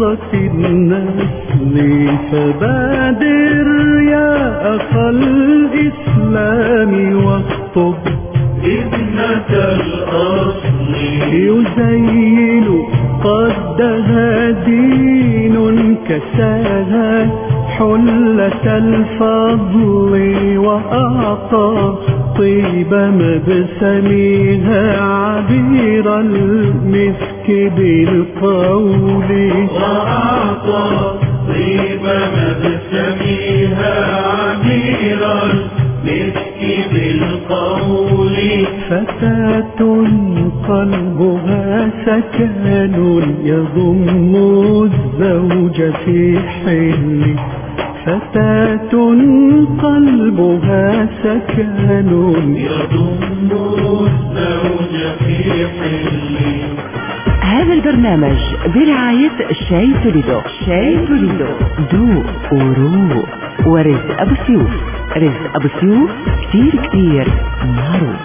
النسل، فبادر يا أخا الإسلام واخطب ابنة الأصل. يزين قدها دين كساها حلة الفضل، وأعطى طيب مبسمها عبير المسك بالقول. وأعطى طيب مبسمها عبير المسك بالقول. فتاة قلبها سكن يضم الزوج في حل. فتاة قلبها سكن يضم الزوج في حل. هذا البرنامج برعاية شاي توليدو. شاي توليدو دوق وروق. ورزق أبو سيوف. رزق أبو سيوف كتير معروف.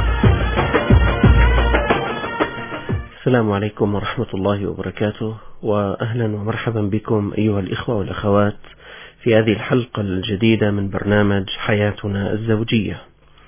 السلام عليكم ورحمة الله وبركاته، وأهلا ومرحبا بكم أيها الإخوة والأخوات في هذه الحلقة الجديدة من برنامج حياتنا الزوجية.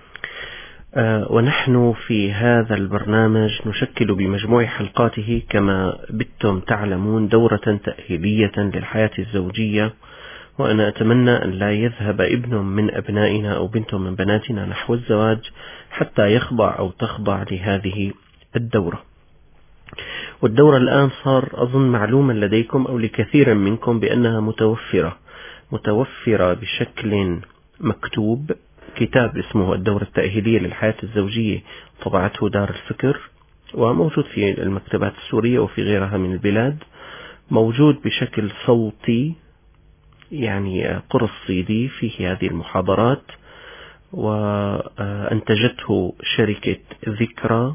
ونحن في هذا البرنامج نشكل بمجموع حلقاته كما بتم تعلمون دورة تأهيلية للحياة الزوجية، وأنا أتمنى أن لا يذهب ابن من أبنائنا أو بنت من بناتنا نحو الزواج حتى يخضع أو تخضع لهذه الدورة. والدورة الآن صار أظن معلوما لديكم أو لكثير منكم بأنها متوفرة بشكل مكتوب، كتاب اسمه الدورة التأهيلية للحياة الزوجية، طبعته دار الفكر، وموجود في المكتبات السورية وفي غيرها من البلاد. موجود بشكل صوتي، يعني قرص CD فيه هذه المحاضرات، وأنتجته شركة ذكرى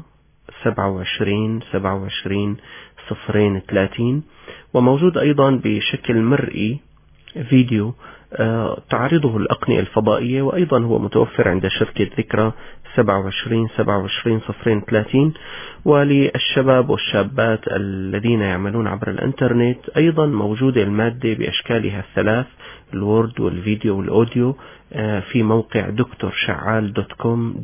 27/27/030. وموجود أيضا بشكل مرئي فيديو تعرضه الأقنية الفضائية، وأيضا هو متوفر عند شركة ذكرى 27/27/030. وللشباب والشابات الذين يعملون عبر الانترنت أيضا موجودة المادة بأشكالها الثلاث، الوورد والفيديو والأوديو، في موقع drshal.com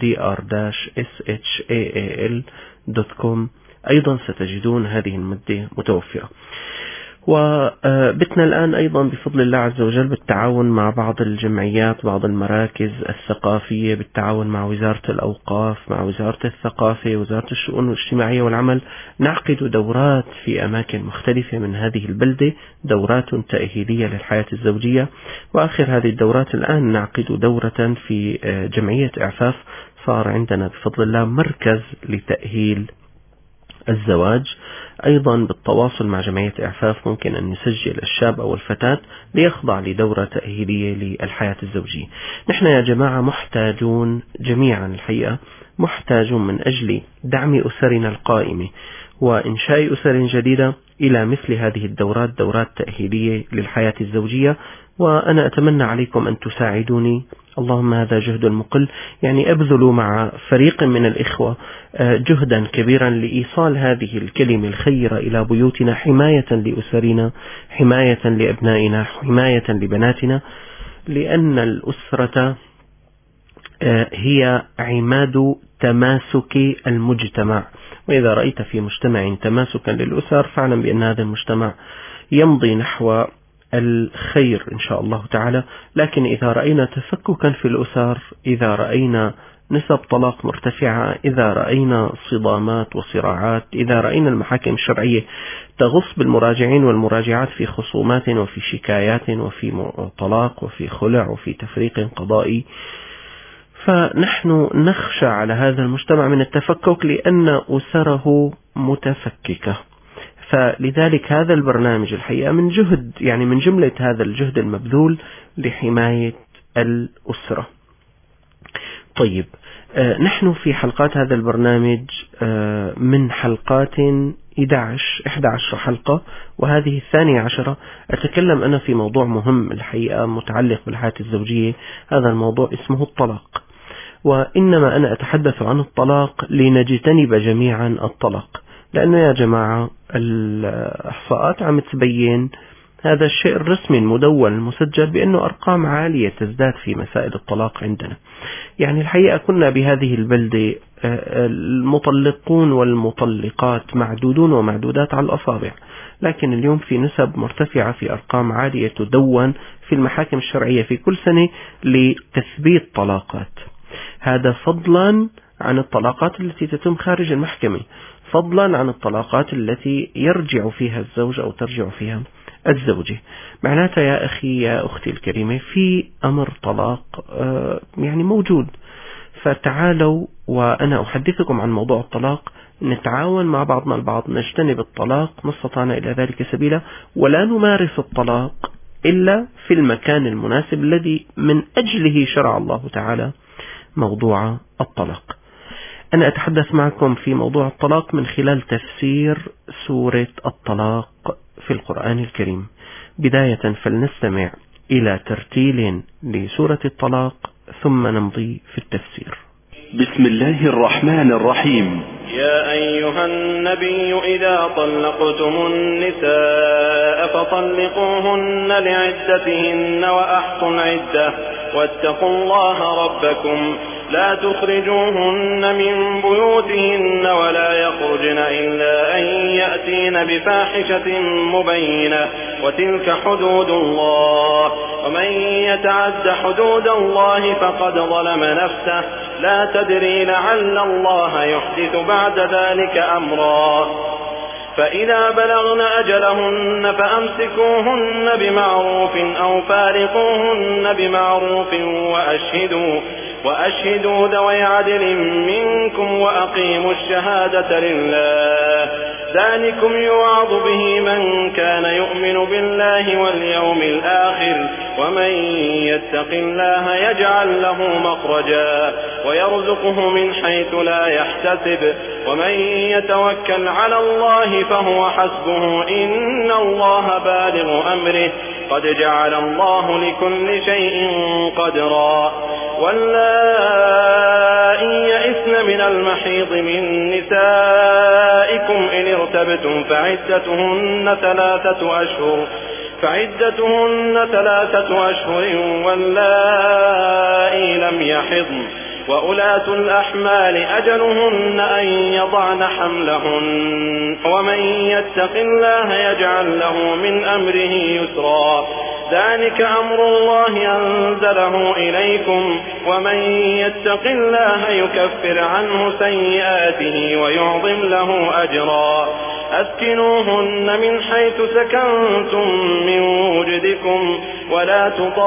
dr-shaal.com. أيضا ستجدون هذه المادة متوفرة. وبتنا الآن أيضا بفضل الله عز وجل بالتعاون مع بعض الجمعيات، بعض المراكز الثقافية، بالتعاون مع وزارة الأوقاف، مع وزارة الثقافة، وزارة الشؤون الاجتماعية والعمل، نعقد دورات في أماكن مختلفة من هذه البلدة، دورات تأهيلية للحياة الزوجية. وآخر هذه الدورات الآن نعقد دورة في جمعية إعفاف. صار عندنا بفضل الله مركز لتأهيل الزواج. أيضا بالتواصل مع جمعية إعفاف ممكن أن يسجل الشاب أو الفتاة ليخضع لدورة تأهيلية للحياة الزوجية. نحن يا جماعة محتاجون جميعا، الحقيقة محتاجون من أجل دعم أسرنا القائمة وإنشاء أسر جديدة إلى مثل هذه الدورات، دورات تأهيلية للحياة الزوجية. وأنا أتمنى عليكم أن تساعدوني، اللهم هذا جهد مقل، يعني أبذلوا مع فريق من الإخوة جهدا كبيرا لإيصال هذه الكلمة الخيرة إلى بيوتنا، حماية لأسرنا، حماية لأبنائنا، حماية لبناتنا، لأن الأسرة هي عماد تماسك المجتمع. وإذا رأيت في مجتمع تماسكا للأسر فاعلم بأن هذا المجتمع يمضي نحو الخير إن شاء الله تعالى. لكن إذا رأينا تفككا في الأسر، إذا رأينا نسب طلاق مرتفعة، إذا رأينا صدامات وصراعات، إذا رأينا المحاكم الشرعية تغص بالمراجعين والمراجعات في خصومات وفي شكايات وفي طلاق وفي خلع وفي تفريق قضائي، فنحن نخشى على هذا المجتمع من التفكك لأن أسره متفككة. فلذلك هذا البرنامج الحقيقة من جهد، يعني من جملة هذا الجهد المبذول لحماية الأسرة. طيب، نحن في حلقات هذا البرنامج من حلقات 11 حلقة، وهذه 12 أتكلم أنا في موضوع مهم الحقيقة متعلق بالحياة الزوجية. هذا الموضوع اسمه الطلاق، وإنما أنا أتحدث عن الطلاق لنجتنب جميعا الطلاق. لأنه يا جماعة الإحصاءات عم تبين هذا الشيء الرسمي المدون المسجل بأنه أرقام عالية تزداد في مسائل الطلاق عندنا. يعني الحقيقة كنا بهذه البلدة المطلقون والمطلقات معدودون ومعدودات على الأصابع، لكن اليوم في نسب مرتفعة، في أرقام عالية تدون في المحاكم الشرعية في كل سنة لتثبيت طلاقات. هذا فضلا عن الطلاقات التي تتم خارج المحكمة، فضلا عن الطلاقات التي يرجع فيها الزوج أو ترجع فيها الزوجة. معناتها يا أخي يا أختي الكريمة في أمر طلاق يعني موجود. فتعالوا وأنا أحدثكم عن موضوع الطلاق، نتعاون مع بعضنا البعض، نجتنب الطلاق ما استطعنا إلى ذلك سبيلا، ولا نمارس الطلاق إلا في المكان المناسب الذي من أجله شرع الله تعالى موضوع الطلاق. أنا أتحدث معكم في موضوع الطلاق من خلال تفسير سورة الطلاق في القرآن الكريم. بداية فلنستمع إلى ترتيل لسورة الطلاق ثم نمضي في التفسير. بسم الله الرحمن الرحيم. يا أيها النبي إذا طلقتم النساء فطلقوهن لعدتهن وأحصوا العدة واتقوا الله ربكم لا تخرجوهن من بيوتهن ولا يخرجن إلا أن يأتين بفاحشة مبينة وتلك حدود الله ومن يتعد حدود الله فقد ظلم نفسه لا تدري لعل الله يحدث بعد ذلك أمرا. فإذا بلغن أجلهن فأمسكوهن بمعروف أو فارقوهن بمعروف وأشهدوا ذوي عدل منكم وأقيموا الشهادة لله ذلكم يوعظ به من كان يؤمن بالله واليوم الآخر ومن يتق الله يجعل له مخرجا ويرزقه من حيث لا يحتسب ومن يتوكل على الله فهو حسبه إن الله بالغ أمره قد جعل الله لكل شيء قدرا. واللائي يئسن من المحيض من نسائكم إن ارتبتم فعدتهن 3 أشهر واللائي لم يحضن وأولاة الأحمال أجلهن أن يضعن حملهن ومن يتق الله يجعل له من أمره يسرا ذلك أمر الله أنزله إليكم ومن يتق الله يكفر عنه سيئاته ويعظم له أجرا. أسكنوهن من حيث سكنتم من وجدكم ولا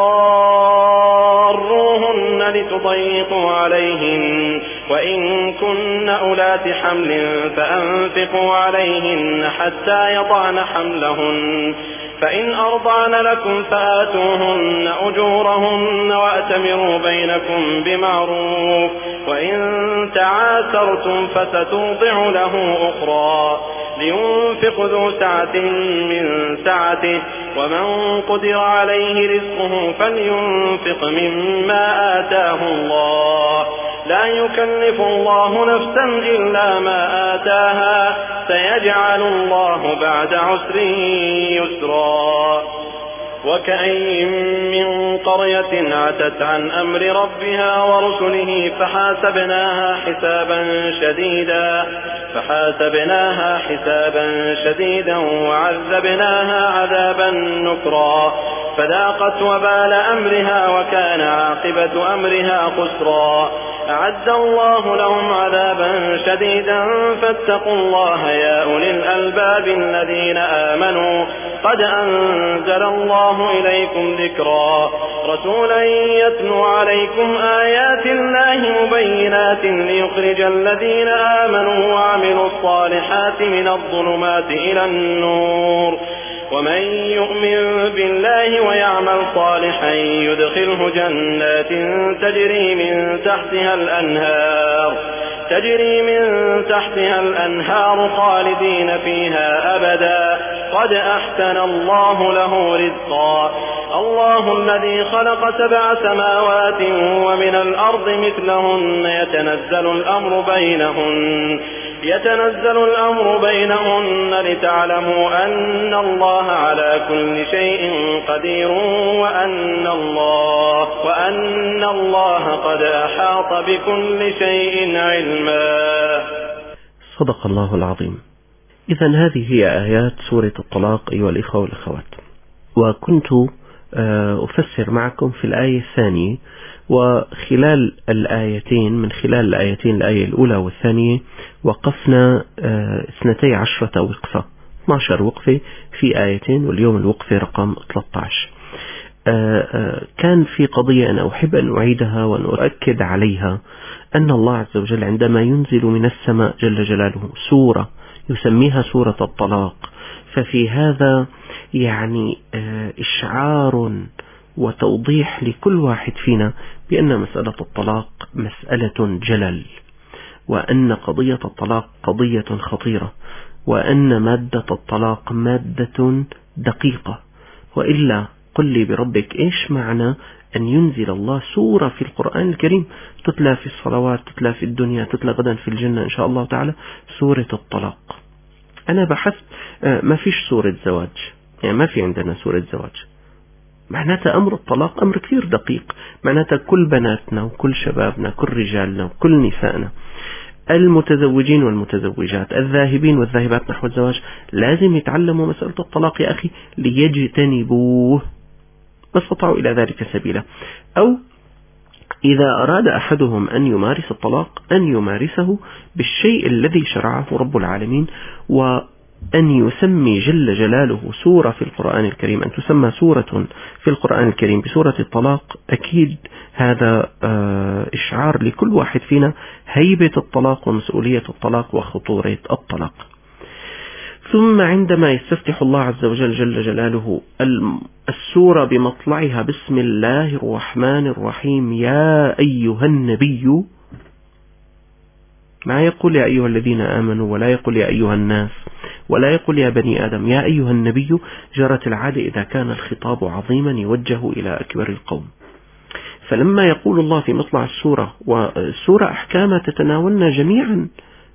تضاروهن لتضيقوا عليهن وإن كن أولات حمل فأنفقوا عليهن حتى يضعن حملهن فإن أرضعن لكم فآتوهن أجورهن وأتمروا بينكم بمعروف وإن تعاسرتم فسترضع له أخرى لينفق ذو سعة من سعته ومن قدر عليه رزقه فلينفق مما آتاه الله لا يكلف الله نفسا إلا ما آتاها سيجعل الله بعد عسر يسرا. وكأين من قرية عتت عن أمر ربها ورسله فحاسبناها حسابا شديدا وعذبناها عذابا نكرا فذاقت وبال أمرها وكان عاقبة أمرها خسرا. أعد الله لهم عذابا شديدا فاتقوا الله يا أولي الألباب الذين آمنوا قد أنزل الله إليكم ذكرا رسولا يتلو عليكم آيات الله مبينات ليخرج الذين آمنوا وعملوا الصالحات من الظلمات إلى النور ومن يؤمن بالله ويعمل صالحا يدخله جنات تجري من تحتها الأنهار خالدين فيها أبدا قد أحسن الله له رزقا. الله الذي خلق 7 سماوات ومن الأرض مثلهن يتنزل الأمر بينهن يتنزل الأمر بينهن لتعلموا أن الله على كل شيء قدير وأن الله قد أحاط بكل شيء علما. صدق الله العظيم. إذن هذه هي آيات سورة الطلاق أيها الإخوة والأخوات، وكنت أفسر معكم في الآية الثانية، وخلال الآيتين من خلال الآيتين الآية الأولى والثانية وقفنا 12 وقفة، 12 وقفة في آيتين، واليوم الوقفة رقم 13. كان في قضية أنا أحب أن أعيدها وأن أؤكد عليها، أن الله عز وجل عندما ينزل من السماء جل جلاله سورة يسميها سورة الطلاق، ففي هذا يعني إشعار وتوضيح لكل واحد فينا بأن مسألة الطلاق مسألة جلل، وأن قضية الطلاق قضية خطيرة، وأن مادة الطلاق مادة دقيقة. وإلا قل لي بربك إيش معنى أن ينزل الله سورة في القرآن الكريم تتلى في الصلوات، تتلى في الدنيا، تتلى غدا في الجنة إن شاء الله تعالى، سورة الطلاق. أنا بحثت ما فيش سورة زواج، يعني ما في عندنا سورة زواج. معناتها أمر الطلاق أمر كثير دقيق، معناتها كل بناتنا وكل شبابنا كل رجالنا وكل نسائنا المتزوجين والمتزوجات الذاهبين والذاهبات نحو الزواج لازم يتعلموا مسألة الطلاق يا أخي ليجتنبوه ما استطاعوا إلى ذلك سبيلا. أو إذا أراد أحدهم أن يمارس الطلاق أن يمارسه بالشيء الذي شرعه رب العالمين، وأن يسمي جل جلاله سورة في القرآن الكريم، أن تسمى سورة في القرآن الكريم بسورة الطلاق. أكيد هذا إشعار لكل واحد فينا هيبة الطلاق ومسؤولية الطلاق وخطورة الطلاق. ثم عندما يستفتح الله عز وجل جل جلاله السورة بمطلعها بسم الله الرحمن الرحيم يا أيها النبي، ما يقول يا أيها الذين آمنوا، ولا يقول يا أيها الناس، ولا يقول يا بني آدم، يا أيها النبي. جرت العادة إذا كان الخطاب عظيما يوجه إلى أكبر القوم، فلما يقول الله في مطلع السورة، والسورة أحكام تتناولنا جميعا،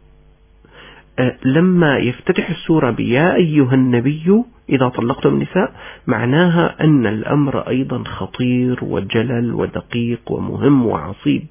لما يفتتح السورة بيا أيها النبي إذا طلقتم النساء، معناها أن الأمر أيضا خطير وجلل ودقيق ومهم وعصيب.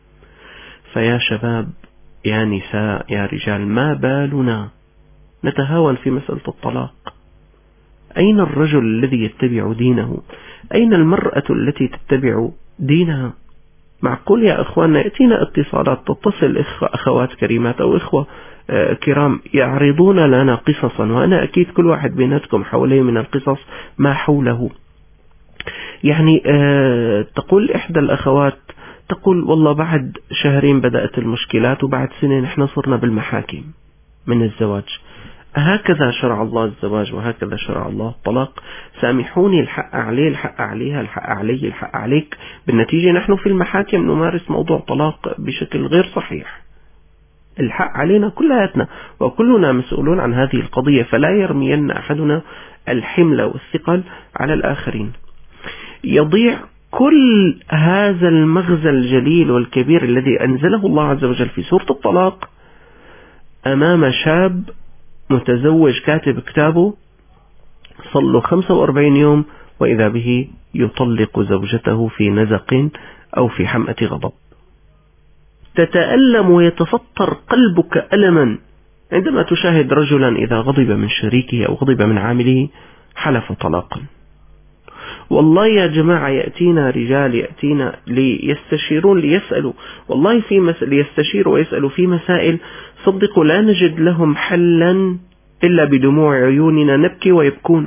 فيا شباب يا نساء يا رجال، ما بالنا نتهاون في مسألة الطلاق؟ أين الرجل الذي يتبع دينه؟ أين المرأة التي تتبع دينها؟ معقول يا أخواننا يأتينا اتصالات، تتصل أخوات كريمات أو إخوة كرام يعرضون لنا قصصا، وأنا أكيد كل واحد بيناتكم حواليه من القصص ما حوله. يعني تقول إحدى الأخوات، تقول والله بعد شهرين بدأت المشكلات، وبعد سنة نحن صرنا بالمحاكم من الزواج. هكذا شرع الله الزواج، وهكذا شرع الله الطلاق. سامحوني، الحق عليه، الحق عليها، الحق علي، الحق عليك. بالنتيجة نحن في المحاكم نمارس موضوع طلاق بشكل غير صحيح. الحق علينا كلياتنا، وكلنا مسؤولون عن هذه القضية، فلا يرمين أحدنا الحمل والثقل على الآخرين. يضيع كل هذا المغزى الجليل والكبير الذي أنزله الله عز وجل في سورة الطلاق أمام شاب متزوج كاتب كتابه صلوا 45 يوم وإذا به يطلق زوجته في نزق أو في حمأة غضب. تتألم ويتفطر قلبك ألما عندما تشاهد رجلا إذا غضب من شريكه أو غضب من عامله حلف طلاقا. والله يا جماعة يأتينا رجال، يأتينا ليستشيرون ليسألوا، والله في ليستشيروا ويسألوا في مسائل صدقوا لا نجد لهم حلا إلا بدموع عيوننا نبكي ويبكون.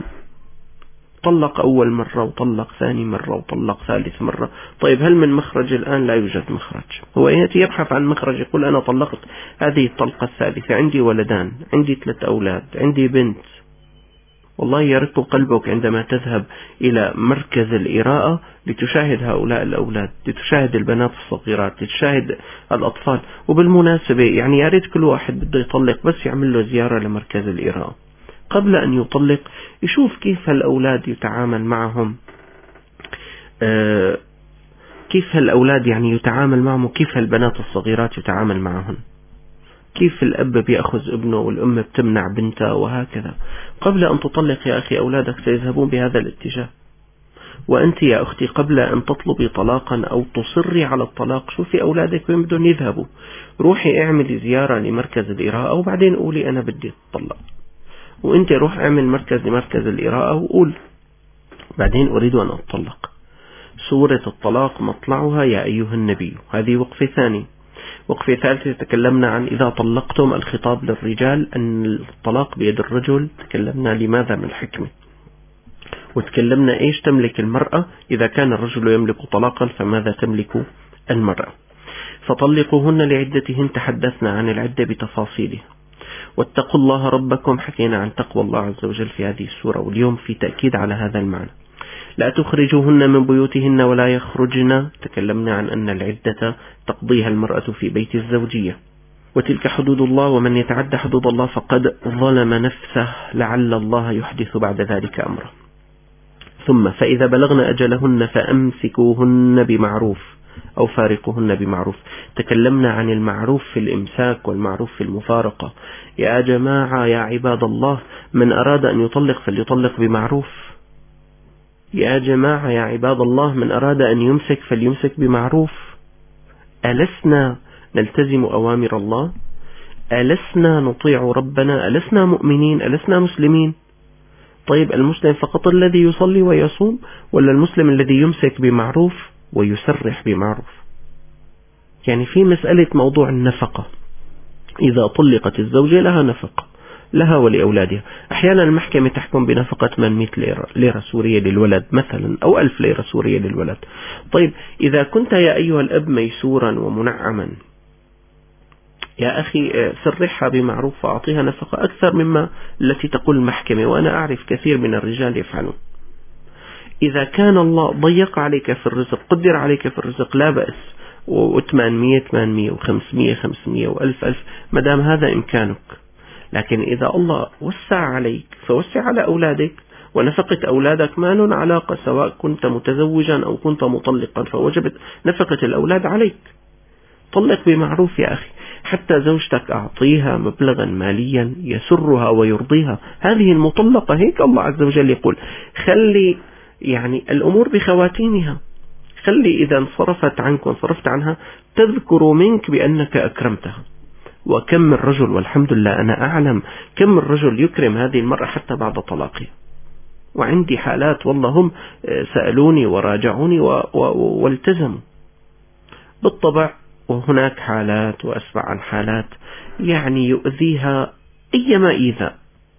طلق أول مرة وطلق ثاني مرة وطلق ثالث مرة. طيب هل من مخرج الآن؟ لا يوجد مخرج. هو يأتي يبحث عن مخرج، يقول أنا طلقت هذه الطلقة الثالثة، عندي ولدان، عندي 3 أولاد، عندي بنت. والله يرق قلبك عندما تذهب إلى مركز الإراءة لتشاهد هؤلاء الأولاد، لتشاهد البنات الصغيرات، لتشاهد الأطفال. وبالمناسبة يعني يا ريت كل واحد بده يطلق بس يعمل له زيارة لمركز الإراءة قبل أن يطلق، يشوف كيف الأولاد يتعامل معهم، كيف الأولاد يعني يتعامل معهم، وكيف البنات الصغيرات يتعامل معهم. كيف الأب بيأخذ ابنه والأم بتمنع بنتها وهكذا. قبل أن تطلق يا أخي أولادك سيذهبون بهذا الاتجاه. وأنت يا أختي قبل أن تطلبي طلاقا أو تصري على الطلاق شوفي أولادك وين بدهم يذهبوا، روحي اعملي زيارة لمركز الإراءة وبعدين قولي أنا بدي أطلق، وأنت روح اعمل مركز الإراءة وقول بعدين أريد أن أطلق. سورة الطلاق مطلعها يا أيها النبي، هذه وقفة ثانية. وقفة ثالثة تكلمنا عن إذا طلقتم، الخطاب للرجال أن الطلاق بيد الرجل، تكلمنا لماذا من الحكمة، وتكلمنا إيش تملك المرأة إذا كان الرجل يملك طلاقا فماذا تملك المرأة. فطلقوهن لعدتهن، تحدثنا عن العدة بتفاصيلها. واتقوا الله ربكم، حكينا عن تقوى الله عز وجل في هذه السورة، واليوم في تأكيد على هذا المعنى. لا تخرجوهن من بيوتهن ولا يخرجن، تكلمنا عن أن العدة تقضيها المرأة في بيت الزوجية. وتلك حدود الله، ومن يتعد حدود الله فقد ظلم نفسه، لعل الله يحدث بعد ذلك أمره. ثم فإذا بلغن أجلهن فأمسكوهن بمعروف أو فارقوهن بمعروف. تكلمنا عن المعروف في الإمساك والمعروف في المفارقة. يا جماعة يا عباد الله، من أراد أن يطلق فليطلق بمعروف. يا جماعة يا عباد الله، من أراد أن يمسك فليمسك بمعروف. ألسنا نلتزم أوامر الله؟ ألسنا نطيع ربنا؟ ألسنا مؤمنين؟ ألسنا مسلمين؟ طيب المسلم فقط الذي يصلي ويصوم، ولا المسلم الذي يمسك بمعروف ويسرح بمعروف؟ يعني في مسألة موضوع النفقة، إذا طلقت الزوجة لها نفقة، لها ولأولادها. أحيانا المحكمة تحكم بنفقة 800 ليرة سورية للولد مثلا، أو 1000 ليرة سورية للولد. طيب إذا كنت يا أيها الأب ميسورا ومنعما، يا أخي سرحها بمعروف وأعطيها نفقة أكثر مما التي تقول المحكمة، وأنا أعرف كثير من الرجال يفعلون. إذا كان الله ضيق عليك في الرزق، قدر عليك في الرزق، لا بأس، و800 800 و500 500 و1000 مدام هذا إمكانك. لكن إذا الله وسع عليك فوسع على أولادك، ونفقة أولادك ما لهم علاقة سواء كنت متزوجا أو كنت مطلقا، فوجبت نفقة الأولاد عليك. طلق بمعروف يا أخي، حتى زوجتك أعطيها مبلغا ماليا يسرها ويرضيها. هذه المطلقة هيك الله عز وجل يقول خلي يعني الأمور بخواتيمها، خلي إذا انصرفت عنك وانصرفت عنها تذكر منك بأنك أكرمتها. وكم من رجل، والحمد لله أنا أعلم كم من رجل يكرم هذه المرأة حتى بعد طلاقها. وعندي حالات والله هم سألوني وراجعوني والتزموا. بالطبع وهناك حالات وأسمع عن حالات يعني يؤذيها أيما إيذاء،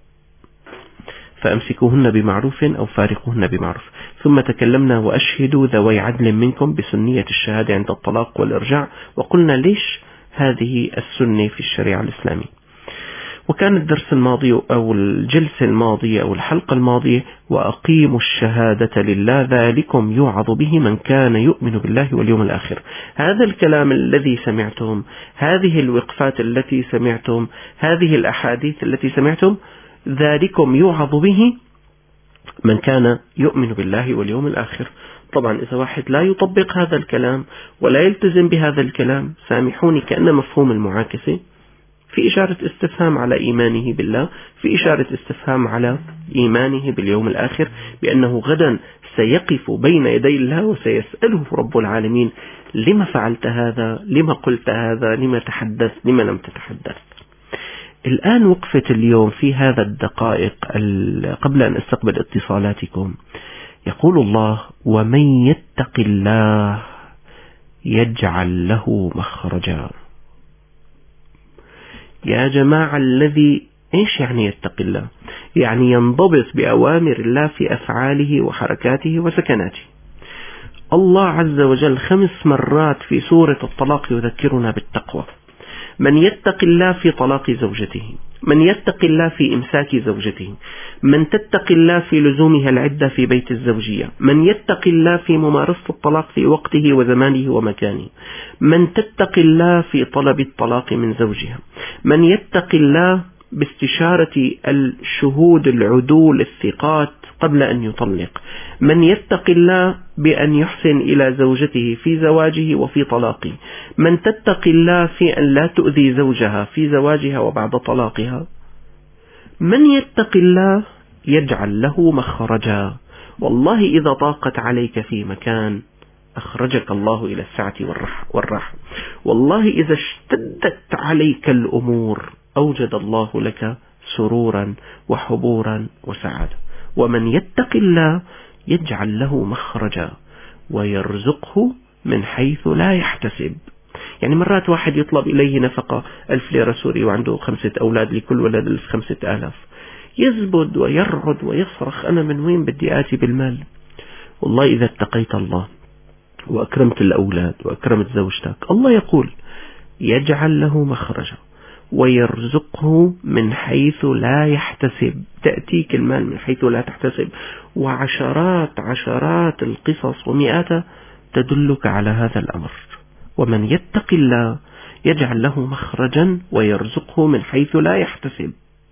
فأمسكوهن بمعروف أو فارقوهن بمعروف. ثم تكلمنا وأشهدوا ذوي عدل منكم بسنية الشهادة عند الطلاق والإرجاع، وقلنا ليش هذه السنة في الشريعة الإسلامية. وكان الدرس الماضي أو الجلسة الماضية أو الحلقة الماضية وأقيموا الشهادة لله ذلكم يوعظ به من كان يؤمن بالله واليوم الآخر. هذا الكلام الذي سمعتم، هذه الوقفات التي سمعتم، هذه الأحاديث التي سمعتم، ذلكم يوعظ به من كان يؤمن بالله واليوم الآخر. طبعا إذا واحد لا يطبق هذا الكلام ولا يلتزم بهذا الكلام، سامحوني كأن مفهوم المعاكسة، في إشارة استفهام على إيمانه بالله، في إشارة استفهام على إيمانه باليوم الآخر، بأنه غدا سيقف بين يدي الله وسيسأله رب العالمين لما فعلت هذا، لما قلت هذا، لما تحدثت، لما لم تتحدث. الآن وقفة اليوم في هذا الدقائق قبل أن أستقبل اتصالاتكم، يقول الله ومن يتق الله يجعل له مخرجا. يا جماعة الذي إيش يعني يتق الله؟ يعني ينضبط بأوامر الله في أفعاله وحركاته وسكناته. الله عز وجل 5 مرات في سورة الطلاق يذكرنا بالتقوى. من يتق الله في طلاق زوجته، من يتق الله في إمساك زوجته، من تتق الله في لزومها العدة في بيت الزوجية، من يتق الله في ممارسة الطلاق في وقته وزمانه ومكانه، من تتق الله في طلب الطلاق من زوجها، من يتق الله باستشارة الشهود العدول الثقات قبل أن يطلق. من يتق الله بأن يحسن إلى زوجته في زواجه وفي طلاقه. من تتق الله في أن لا تؤذي زوجها في زواجها وبعد طلاقها. من يتق الله يجعل له مخرجا. والله إذا ضاقت عليك في مكان أخرجك الله إلى السعة والراحة. والله إذا اشتدت عليك الأمور أوجد الله لك سرورا وحبورا وسعادة. ومن يتق الله يجعل له مخرجا ويرزقه من حيث لا يحتسب. يعني مرات واحد يطلب إليه نفقة 1000 ليرة سوري وعنده 5 أولاد، لكل ولد 5000، يزبد ويرعد ويصرخ أنا من وين بدي آتي بالمال؟ والله إذا اتقيت الله وأكرمت الأولاد وأكرمت زوجتك، الله يقول يجعل له مخرجا ويرزقه من حيث لا يحتسب. تأتيك المال من حيث لا تحتسب. وعشرات القصص ومئات تدلك على هذا الأمر. ومن يتق الله يجعل له مخرجا ويرزقه من حيث لا يحتسب.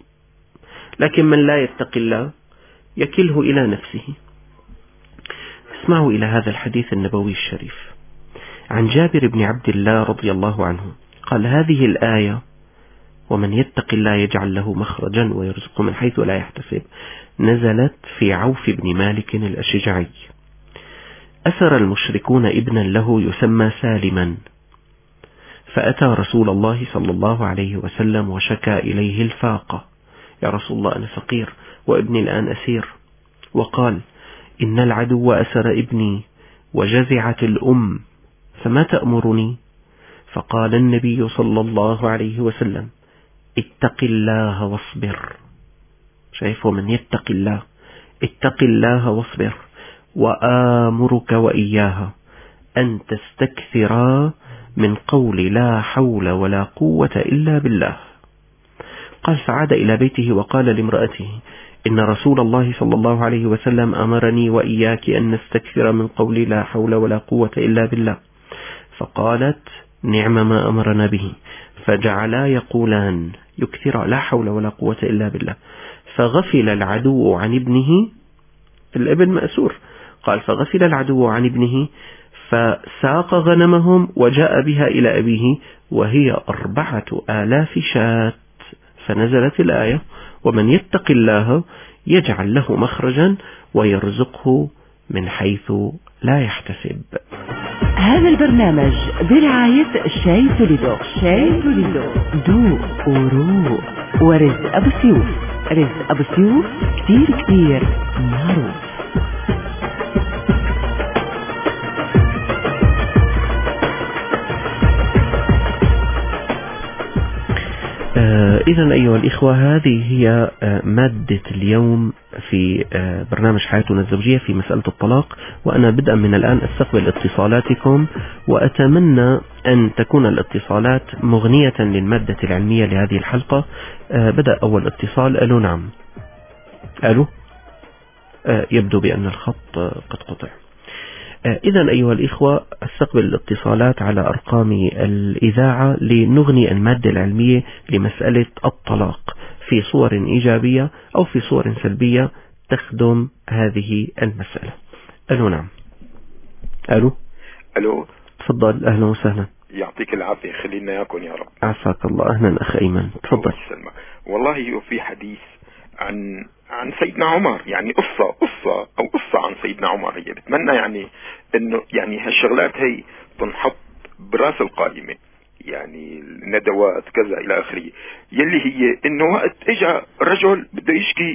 لكن من لا يتق الله يكله إلى نفسه. اسمعوا إلى هذا الحديث النبوي الشريف عن جابر بن عبد الله رضي الله عنه قال: هذه الآية ومن يتق الله يجعل له مخرجا ويرزقه من حيث لا يحتسب نزلت في عوف بن مالك الأشجعي. أسر المشركون ابنا له يسمى سالما، فأتى رسول الله صلى الله عليه وسلم وشكى إليه الفاقة: يا رسول الله أنا فقير وابني الآن أسير. وقال: إن العدو أسر ابني وجزعت الأم فما تأمرني؟ فقال النبي صلى الله عليه وسلم: اتق الله واصبر. شايفوا؟ من يتق الله اتق الله واصبر. وآمرك وإياها أن تستكثرا من قول لا حول ولا قوة إلا بالله. قال: فعاد إلى بيته وقال لامرأته: إن رسول الله صلى الله عليه وسلم أمرني وإياك أن نستكثر من قول لا حول ولا قوة إلا بالله. فقالت: نعم ما أمرنا به. فجعلا يقولان يكثر لا حول ولا قوة إلا بالله. فغفل العدو عن ابنه، الابن مأسور. قال: فغفل العدو عن ابنه فساق غنمهم وجاء بها إلى أبيه وهي 4000 شاة. فنزلت الآية: ومن يتق الله يجعل له مخرجا ويرزقه من حيث لا يحتسب. هذا البرنامج برعاية شاي توليدو. شاي توليدو دوق وروق. ورزق أبو سيوف. رزق أبو سيوف كتير معروف. إذن أيها الإخوة، هذه هي مادة اليوم في برنامج حياتنا الزوجية في مسألة الطلاق. وأنا بدءا من الآن أستقبل اتصالاتكم، وأتمنى أن تكون الاتصالات مغنية للمادة العلمية لهذه الحلقة. بدأ أول اتصال. ألو. نعم. ألو. يبدو بأن الخط قد قطع. إذن أيها الإخوة، استقبل الاتصالات على أرقام الإذاعة لنغني المادة العلمية لمسألة الطلاق في صور إيجابية أو في صور سلبية تخدم هذه المسألة. ألو. نعم. ألو. ألو. تفضل. أهلا وسهلا. يعطيك العافية، خلينا ياكم يا رب. عافاك الله. أهلا أخ أيمن. تفضل. والله في حديث عن سيدنا عمر، يعني قصة عن سيدنا عمر. هي بتمنى يعني انه يعني هالشغلات هي تنحط براس القائمة، يعني الندوات كذا الى اخره، يلي هي انه وقت اجا رجل بده يشكي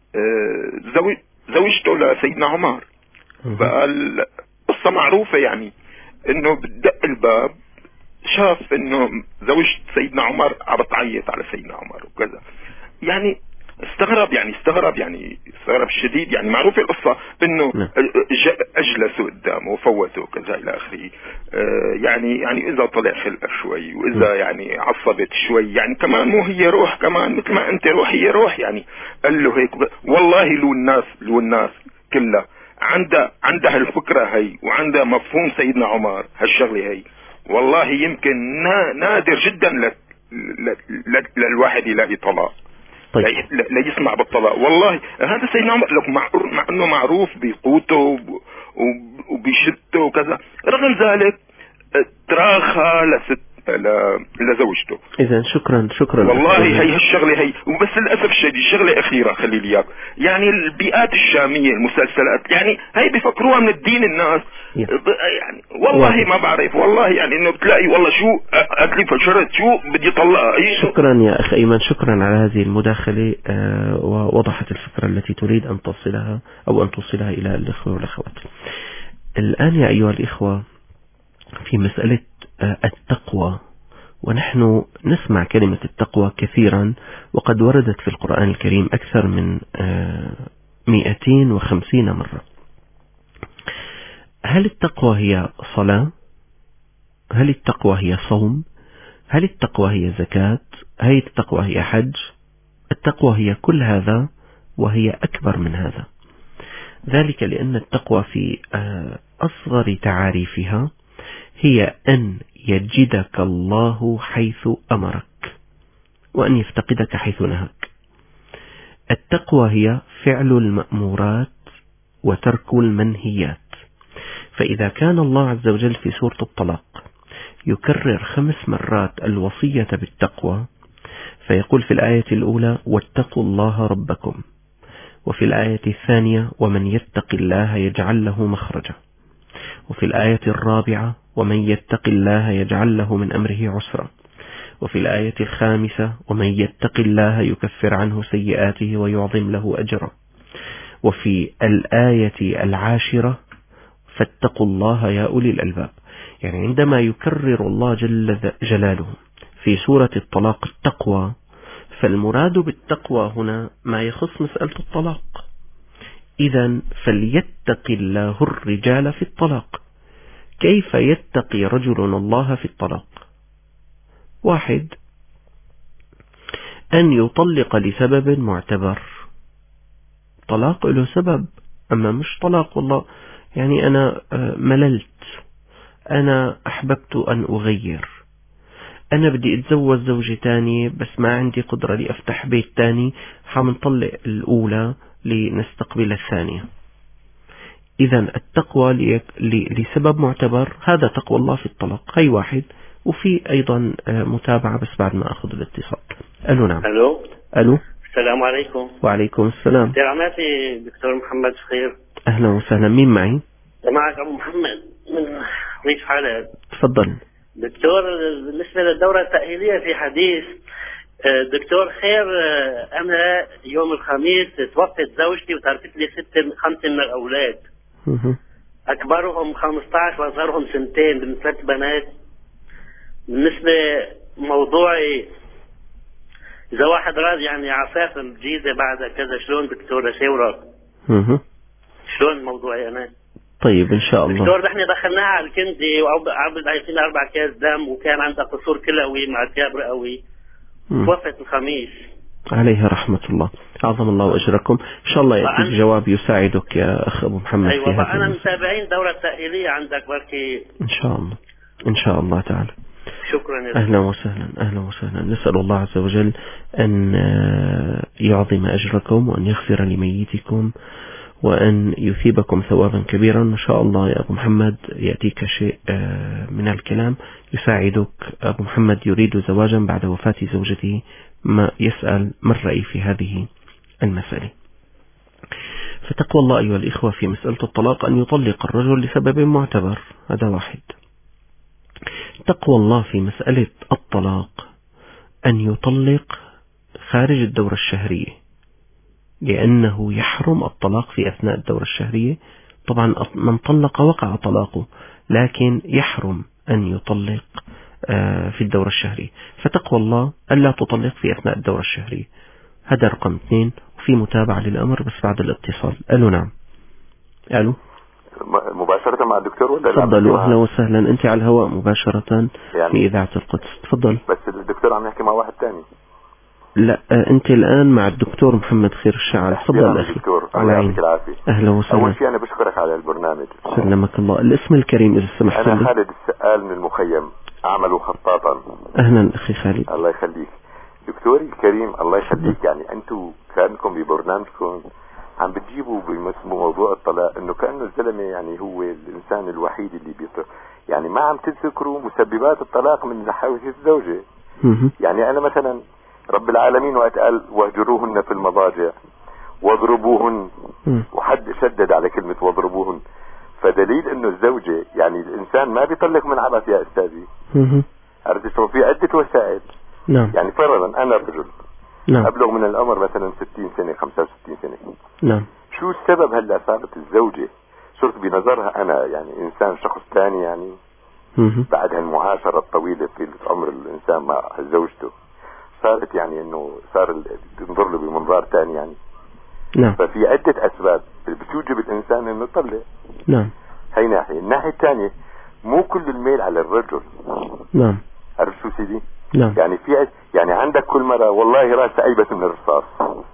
زوجته لسيدنا عمر، فقال قصة معروفة يعني انه بدق الباب شاف انه زوجة سيدنا عمر عم تعيط على سيدنا عمر وكذا، يعني استغرب شديد. يعني معروفة القصة انه اجلسوا قدامه وفوتوا كذا الى اخره. يعني اذا طلع خلقه شوي واذا يعني عصبت شوي، يعني كمان مو هي روح، كمان مثل ما انت روح هي روح. يعني قال له هيك والله لو الناس كلها عندها الفكرة هي وعندها مفهوم سيدنا عمر هالشغلة هي، والله يمكن نادر جدا للواحد يلاقي طلاق. طيب. لا يسمع بالطلاق. والله هذا سيدنا عمر لك مع انه معروف بقوته وبشدته وكذا، رغم ذلك تراخى لزوجته. إذا شكرا والله هي الشغلة هي. وبس للأسف الشديد شغلة أخيرة خلي لي إياك، يعني البيئات الشامية المسلسلات يعني هي بيفكروها من الدين الناس يعني والله ما بعرف والله يعني إنه بتلاقي والله شو أدلي فشرت شو بدي يطلقها. شكرا يا أخ أيمن، شكرا على هذه المداخلة ووضحت الفكرة التي تريد أن تصلها أو أن توصلها إلى الإخوة والأخوات. الآن يا أيها الإخوة في مسألة التقوى، ونحن نسمع كلمة التقوى كثيرا وقد وردت في القرآن الكريم أكثر من 250 مرة. هل التقوى هي صلاة؟ هل التقوى هي صوم؟ هل التقوى هي زكاة؟ هل التقوى هي حج؟ التقوى هي كل هذا وهي أكبر من هذا، ذلك لأن التقوى في أصغر تعاريفها هي أن يجدك الله حيث أمرك وأن يفتقدك حيث نهاك. التقوى هي فعل المأمورات وترك المنهيات. فإذا كان الله عز وجل في سورة الطلاق يكرر 5 مرات الوصية بالتقوى، فيقول في الآية الأولى واتقوا الله ربكم، وفي الآية الثانية ومن يتق الله يجعل له مخرجا، وفي الآية الرابعة ومن يتق الله يجعل له من أمره عسرا، وفي الآية الخامسة ومن يتق الله يكفر عنه سيئاته ويعظم له أجرا، وفي الآية 10 فاتقوا الله يا أولي الألباب. يعني عندما يكرر الله جل جلاله في سورة الطلاق التقوى، فالمراد بالتقوى هنا ما يخص مسألة الطلاق. إذن فليتق الله الرجال في الطلاق. كيف يتقي رجل الله في الطلاق؟ 1 أن يطلق لسبب معتبر. طلاق له سبب، أما مش طلاق والله يعني أنا مللت، أنا أحببت أن أغير، أنا بدي أتزوج زوجة تانية بس ما عندي قدرة لأفتح بيت تاني، حنطلق الأولى لنستقبل الثانية. إذا التقوى لسبب معتبر، هذا تقوى الله في الطلاق. هي 1. وفي أيضا متابعة بس بعد ما أخذ الاتصال. ألو نعم. ألو السلام عليكم. وعليكم السلام. عماتي دكتور محمد خير. أهلا وسهلا. مين معي؟ معك أبو محمد من ريف حلب. تفضل دكتور. بالنسبة للدورة التأهيلية في حديث دكتور خير، أنا يوم الخميس توفت زوجتي وتركت لي 5 من الأولاد، أكبرهم 15 وأصغرهم 2 بالنسبة بنات. بالنسبة موضوعي إذا واحد راضي يعني عفاف الجيزة بعد كذا، شلون دكتور أشاورك؟ شلون موضوعي أنا؟ طيب إن شاء الله. دكتور نحن دخلناها على الكندي وعبد عايزين 4 أكياس دم، وكان عندها قصور كلوي مع التهاب رئوي، توفت الخميس. عليها رحمة الله، أعظم الله أجركم. إن شاء الله يأتيك جواب يساعدك يا أخ أبو محمد. أيوة في هذا. أنا متابعين دورة تأهيلية عندك بركي إن شاء الله، إن شاء الله تعالى. شكرا يا أهلا وسهلا. أهلا وسهلا. نسأل الله عز وجل أن يعظم أجركم وأن يغفر لميتكم وأن يثيبكم ثوابا كبيرا. إن شاء الله يا أبو محمد يأتيك شيء من الكلام يساعدك. أبو محمد يريد زواجا بعد وفاة زوجته، ما يسأل ما الرأي في هذه المسألة. فتقوى الله أيها الإخوة في مسألة الطلاق أن يطلق الرجل لسبب معتبر، هذا 1. تقوى الله في مسألة الطلاق أن يطلق خارج الدورة الشهرية، لأنه يحرم الطلاق في أثناء الدورة الشهرية. طبعا من طلق وقع طلاقه، لكن يحرم أن يطلق في الدورة الشهرية. فتقوى الله ألا تطلق في أثناء الدورة الشهرية. هذا رقم 2. وفي متابعة للأمر بس بعد الاتصال. ألو نعم. ألو مباشرة مع الدكتور ولا؟ تفضلوا. أهلا وسهلا. أنت على الهواء مباشرة يعني في إذاعة القدس. تفضل. بس الدكتور عم يحكي مع واحد تاني. لا أنت الآن مع الدكتور محمد خير الشاعر. تفضل أخي. على عيني. أهلا وسهلا. أول شيء أنا بشكرك على البرنامج. سلمك الله. الاسم الكريم إذا سمحت لي. أنا خالد السقال من المخيم، أعمل خطاطا. أهلا أخي خالد. الله يخليك. دكتوري الكريم الله يخليك، يعني انتم كانكم ببرنامجكم عم بتجيبوا بموضوع الطلاق انه كأنه الزلمة يعني هو الانسان الوحيد اللي بيطلق، يعني ما عم تذكروا مسببات الطلاق من نحو الزوجة. يعني انا مثلا رب العالمين وقت قال واهجروهن في المضاجع واضربوهن، وحد شدد على كلمة واضربوهن، فدليل انه الزوجة يعني الانسان ما بيطلق من عبث يا استاذي. عرفت شو؟ في عدة وسائل. نعم. يعني فرضا انا رجل نعم. ابلغ من العمر مثلا 60 سنة 65 سنة. نعم. شو السبب هلا صارت الزوجة صرت بنظرها انا يعني انسان شخص ثاني، يعني بعد هالمعاشرة الطويلة في عمر الانسان مع زوجته صارت يعني انه صار تنظر له بمنظار ثاني يعني. نعم. ففي عدة اسباب بتوجب الانسان انه يطلق. نعم. هي ناحية. الناحية الثانية مو كل الميل على الرجل. نعم. عرفت شو سيدي؟ نعم. يعني في يعني عندك كل مرة والله راسها ايبس من الرصاص.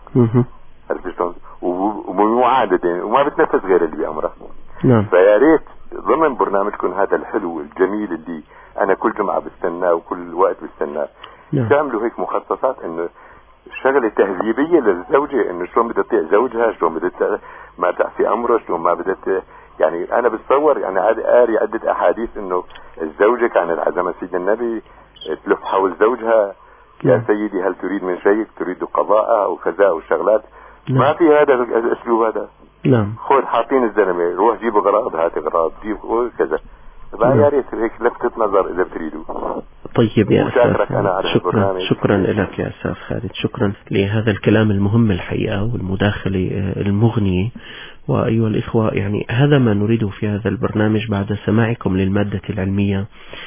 عرفت شلون؟ ومعادة وما بتنفذ غير اللي بأمره. نعم. فيا ريت ضمن برنامجكم هذا الحلو الجميل اللي انا كل جمعة بستناه وكل وقت بستناه، نعم. تعملوا هيك مخصصات انه شغلة تهذيبية للزوجة، انه شلون بدها تطيع زوجها، شلون بدها ما تعفي امره، شلون ما بدها يعني. انا بتصور يعني قاري عدة احاديث انه الزوجة كانت على زمن سيدنا النبي تلف حول زوجها يا سيدي هل تريد من شيء، تريد قضاءه وكذا وشغلات. ما في هذا الاسلوب هذا. نعم. خذ حاطين الزلمه روح جيب اغراض هات اغراض جيب كذا. يا ريت هيك لفتة نظر اذا بتريدوا. طيب يا أستاذ، شكرا لك يا أستاذ خالد، شكرا لهذا الكلام المهم الحقيقة والمداخلة المغنية. وأيها الإخوة، يعني هذا ما نريده في هذا البرنامج بعد سماعكم للمادة العلمية،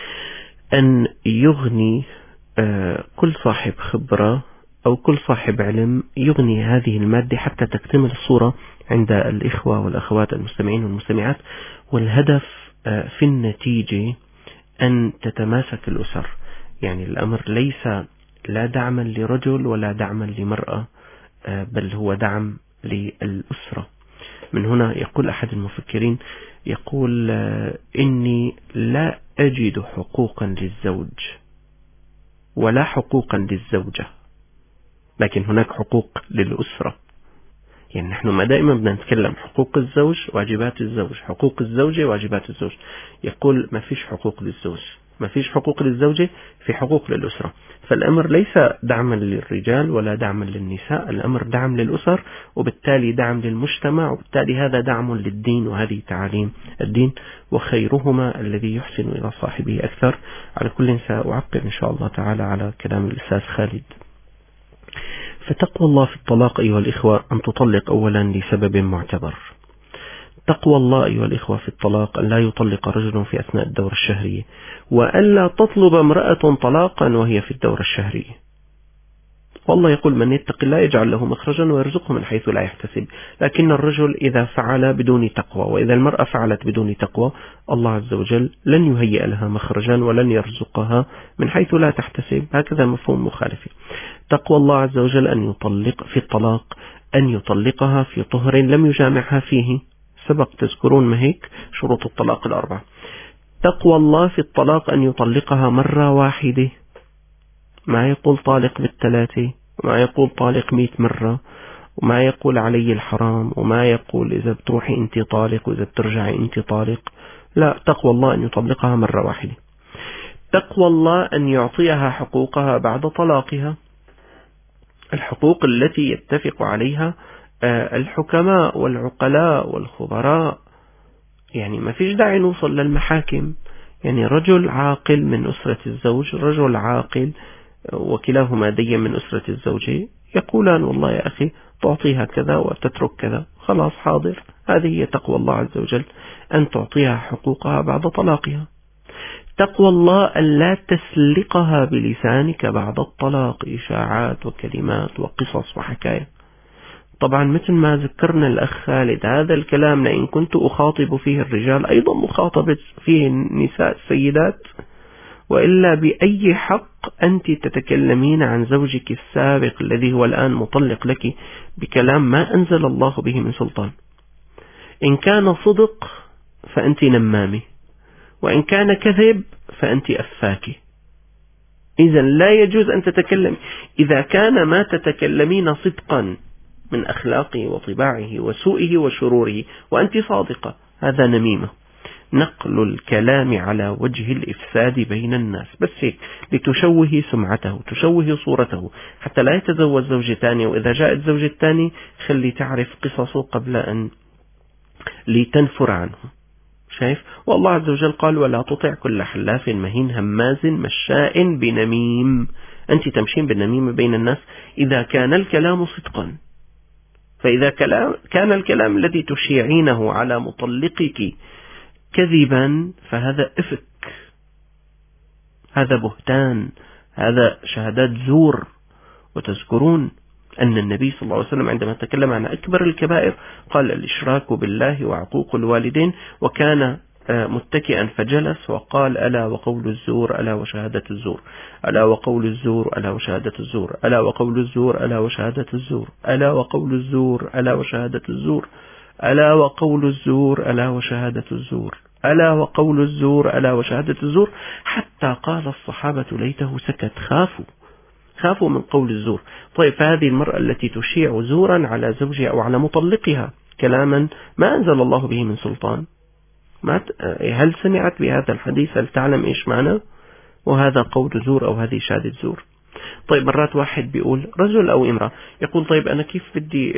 أن يغني كل صاحب خبرة أو كل صاحب علم يغني هذه المادة حتى تكتمل الصورة عند الإخوة والأخوات المستمعين والمستمعات. والهدف في النتيجة أن تتماسك الأسر. يعني الأمر ليس لا دعما لرجل ولا دعما لمرأة، بل هو دعم للأسرة. من هنا يقول أحد المفكرين، يقول إني لا أجد حقوقا للزوج ولا حقوقا للزوجة، لكن هناك حقوق للأسرة. يعني نحن ما دائما بدنا نتكلم حقوق الزوج واجبات الزوج، حقوق الزوجة واجبات الزوج. يقول ما فيش حقوق للزوج، ما فيش حقوق للزوجة، في حقوق للأسرة. فالأمر ليس دعما للرجال ولا دعما للنساء، الأمر دعم للأسر، وبالتالي دعم للمجتمع، وبالتالي هذا دعم للدين، وهذه تعاليم الدين، وخيرهما الذي يحسن إلى صاحبه أكثر. على كل سأعقب إن شاء الله تعالى على كلام الأستاذ خالد. فتقوى الله في الطلاق أيها الإخوة أن تطلق أولا لسبب معتبر. تقوى الله أيها الإخوة في الطلاق أن لا يطلق رجل في أثناء الدورة الشهرية، وألا تطلب امرأة طلاقا وهي في الدورة الشهرية. والله يقول من يتق الله يجعل له مخرجا ويرزقه من حيث لا يحتسب. لكن الرجل إذا فعل بدون تقوى، وإذا المرأة فعلت بدون تقوى، الله عز وجل لن يهيئ لها مخرجا ولن يرزقها من حيث لا تحتسب. هكذا مفهوم مخالف. تقوى الله عز وجل أن يطلق في الطلاق أن يطلقها في طهر لم يجامعها فيه. سبق تذكرون ما هيك شروط الطلاق الأربعة. تقوى الله في الطلاق أن يطلقها مرة واحدة، ما يقول طالق بالثلاثة، وما يقول طالق 100 مرة، وما يقول علي الحرام، وما يقول إذا بتروحي أنت طالق وإذا بترجعي أنت طالق. لا، تقوى الله أن يطلقها مرة واحدة. تقوى الله أن يعطيها حقوقها بعد طلاقها، الحقوق التي يتفق عليها الحكماء والعقلاء والخبراء. يعني ما فيش داعي نوصل للمحاكم. يعني رجل عاقل من أسرة الزوج، رجل عاقل وكلاهما دي من أسرة الزوجة، يقولان والله يا أخي تعطيها كذا وتترك كذا، خلاص حاضر. هذه هي تقوى الله عز وجل، أن تعطيها حقوقها بعد طلاقها. تقوى الله أن لا تسلقها بلسانك بعد الطلاق، إشاعات وكلمات وقصص وحكاية. طبعا مثل ما ذكرنا الأخ خالد، هذا الكلام لئن كنت أخاطب فيه الرجال أيضا مخاطبة فيه النساء السيدات. وإلا بأي حق أنت تتكلمين عن زوجك السابق الذي هو الآن مطلق لك بكلام ما أنزل الله به من سلطان؟ إن كان صدق فأنت نمامي، وإن كان كذب فأنت أفاكي. إذا لا يجوز أن تتكلم إذا كان ما تتكلمين صدقا من أخلاقه وطباعه وسوءه وشروره وأنت صادقة، هذا نميمة، نقل الكلام على وجه الإفساد بين الناس، بس هيك لتشوه سمعته، تشوه صورته، حتى لا يتزوج زوجة ثانية، وإذا جاءت زوجة ثانية خلي تعرف قصصه قبل أن لتنفر عنه. شايف؟ والله عز وجل قال: ولا تطع كل حلاف مهين هماز مشاء بنميم. أنت تمشين بالنميمة بين الناس إذا كان الكلام صدقا، فإذا كان الكلام الذي تشيعينه على مطلقك كذبا فهذا إفك، هذا بهتان، هذا شهادات زور. وتذكرون أن النبي صلى الله عليه وسلم عندما تكلم عن أكبر الكبائر قال: الإشراك بالله وعقوق الوالدين، وكان متكئا فجلس وقال: ألا وقول الزور ألا وشهادة الزور، ألا وقول الزور ألا وشهادة الزور، ألا وقول الزور ألا وشهادة الزور، ألا وقول الزور ألا وشهادة الزور، ألا وقول الزور ألا وشهادة الزور، ألا وقول الزور ألا وشهادة الزور، حتى قال الصحابة: ليته سكت، خافوا من قول الزور. طيب، فهذه المرأة التي تشيع زورا على زوجها أو على مطلقها كلاما ما أنزل الله به من سلطان، هل سمعت بهذا الحديث؟ هل تعلم إيش معنى؟ وهذا قول زور أو هذه شهادة زور. طيب، مرات واحد بيقول، رجل أو امرأة يقول: طيب أنا كيف بدي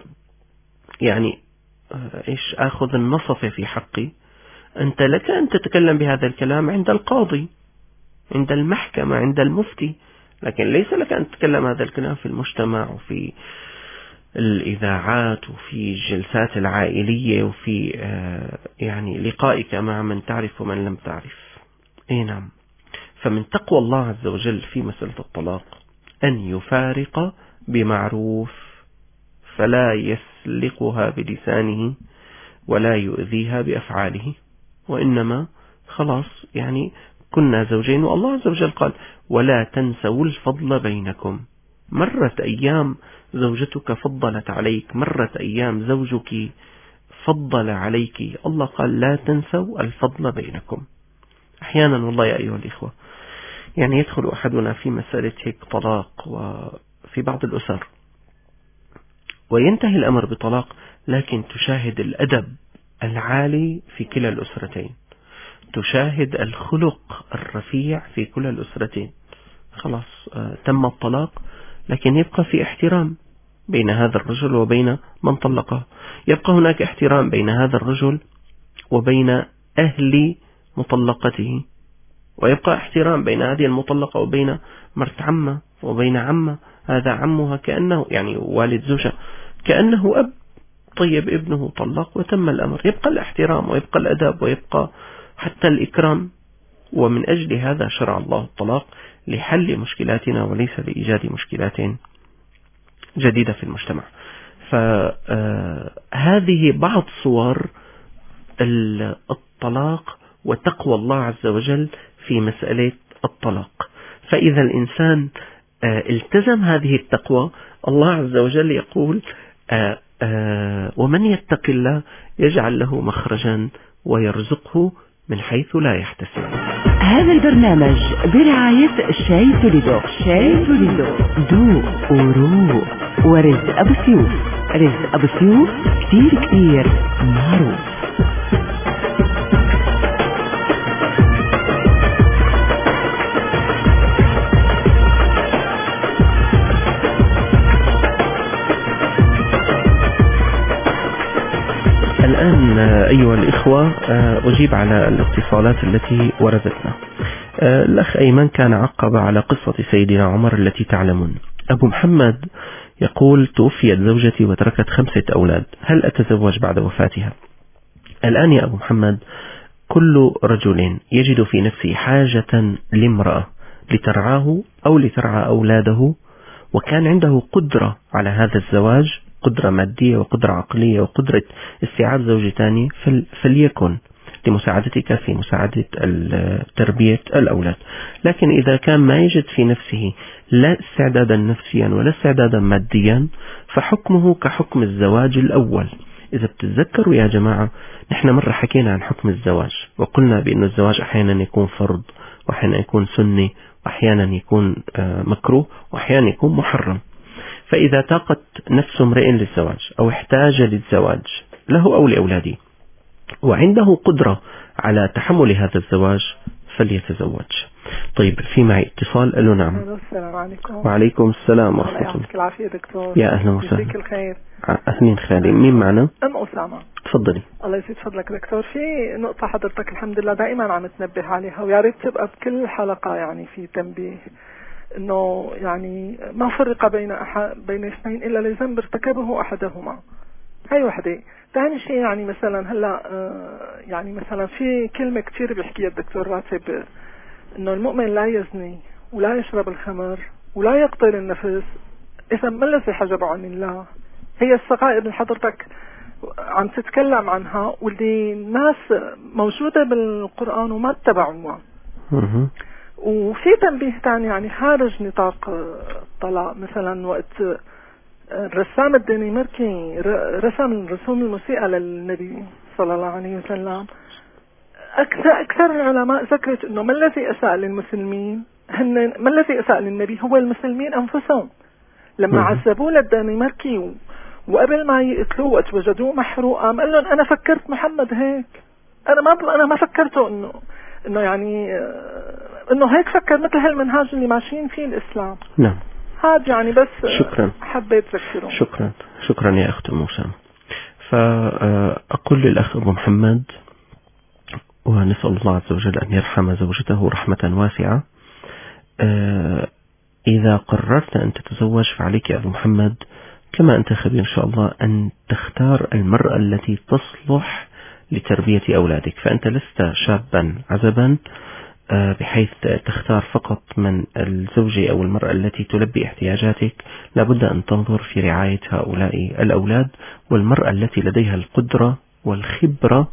إيش أخذ النصف في حقي؟ أنت لك أن تتكلم بهذا الكلام عند القاضي، عند المحكمة، عند المفتي، لكن ليس لك أن تتكلم هذا الكلام في المجتمع وفي الإذاعات وفي الجلسات العائلية وفي لقائك مع من تعرف ومن لم تعرف. نعم. فمن تقوى الله عز وجل في مسألة الطلاق أن يفارق بمعروف، فلا يسلقها بلسانه ولا يؤذيها بأفعاله، وإنما خلاص كنا زوجين، والله عز وجل قال: ولا تنسوا الفضل بينكم. مرت أيام زوجتك فضلت عليك، مرت أيام زوجك فضل عليك، الله قال: لا تنسوا الفضل بينكم. أحيانا والله يا أيها الإخوة يدخل أحدنا في مسألة هيك طلاق وفي بعض الأسر وينتهي الأمر بطلاق، لكن تشاهد الأدب العالي في كلا الأسرتين، تشاهد الخلق الرفيع في كلا الأسرتين. خلاص تم الطلاق، لكن يبقى في احترام بين هذا الرجل وبين من طلقه، يبقى هناك احترام بين هذا الرجل وبين أهل مطلقته، ويبقى احترام بين هذه المطلقة وبين مرت عمه وبين عمه، هذا عمها كأنه والد زوجها كأنه أب. طيب، ابنه طلق وتم الأمر، يبقى الاحترام ويبقى الأدب ويبقى حتى الإكرام. ومن أجل هذا شرع الله الطلاق لحل مشكلاتنا وليس لإيجاد مشكلات جديدة في المجتمع. فهذه بعض صور الطلاق وتقوى الله عز وجل في مسألة الطلاق. فإذا الإنسان التزم هذه التقوى، الله عز وجل يقول: ومن يتق الله يجعل له مخرجا ويرزقه من حيث لا يحتسب. هذا البرنامج برعاية شاي توليدو، شاي توليدو ذوق وروق، ورزق أبو سيوف، رزق أبو سيوف كتير معروف. الآن أيها الإخوة أجيب على الاتصالات التي وردتنا. الأخ أيمن كان عقب على قصة سيدنا عمر التي تعلمون. أبو محمد يقول: توفيت زوجتي وتركت 5 أولاد، هل أتزوج بعد وفاتها؟ الآن يا أبو محمد، كل رجل يجد في نفسه حاجة لامرأة لترعاه أو لترعى أولاده، وكان عنده قدرة على هذا الزواج، قدرة مادية وقدرة عقلية وقدرة استيعاب زوج ثاني، فليكن لمساعدتك في مساعدة تربية الأولاد. لكن إذا كان ما يجد في نفسه لا استعدادا نفسيا ولا استعدادا ماديا، فحكمه كحكم الزواج الأول. إذا بتتذكروا يا جماعة، نحن مرة حكينا عن حكم الزواج وقلنا بأن الزواج أحيانا يكون فرض وأحيانا يكون سني، وأحيانا يكون مكروه، وأحيانا يكون محرم. فإذا طاقت نفس امرئ للزواج أو احتاج للزواج له أو لأولاده وعنده قدرة على تحمل هذا الزواج فليتزوج. طيب في معي اتصال. له نعم. السلام عليكم. وعليكم السلام ورحمة الله. يعطيك العافية دكتور. يا أهلا وسهلا. يجزيك الخير. أهلين خالي. مين معنا؟ أم أسامة. تفضلي. الله يزيد فضلك دكتور. في نقطة حضرتك الحمد لله دائما عم تنبه عليها ويا ريت تبقى بكل حلقة يعني في تنبيه، إنه يعني ما فرق بين اثنين إلا لذنب ارتكبه أحدهما. هاي وحدة. ثاني شيء يعني مثلا هلا يعني مثلا في كلمة كتير بيحكيها الدكتور راتب، إنه المؤمن لا يزني ولا يشرب الخمر ولا يقتل النفس. إذا ما الذي حجبه عن الله؟ هي الصغائر اللي حضرتك عم تتكلم عنها واللي الناس موجودة بالقرآن وما اتبعوها. وفي تنبيه ثاني يعني خارج نطاق الطلاق، مثلا وقت الرسام الدنماركي رسم الرسوم الموسيقى للنبي صلى الله عليه وسلم، أكثر العلماء ذكرت إنه ما الذي أساء للمسلمين ما الذي أساء للنبي هو المسلمين أنفسهم لما عذبوه للدنماركي وقبل ما يقتلوه وقت وجدوه محروقا قال لهم أنا فكرت محمد هيك، أنا ما فكرته إنه يعني إنه هيك فكر مثل هالمنهاج اللي ماشيين فيه الإسلام. نعم. هذا يعني بس شكرا. حبيت أذكره. شكرا يا أخت موسى. فأقول للأخ أبو محمد ونسأل الله عز وجل أن يرحم زوجته رحمة واسعة. إذا قررت أن تتزوج فعليك يا أبو محمد كما أنت خبير إن شاء الله أن تختار المرأة التي تصلح لتربية أولادك. فأنت لست شابا عزبا بحيث تختار فقط من الزوجة أو المرأة التي تلبي احتياجاتك. لابد أن تنظر في رعاية هؤلاء الأولاد والمرأة التي لديها القدرة والخبرة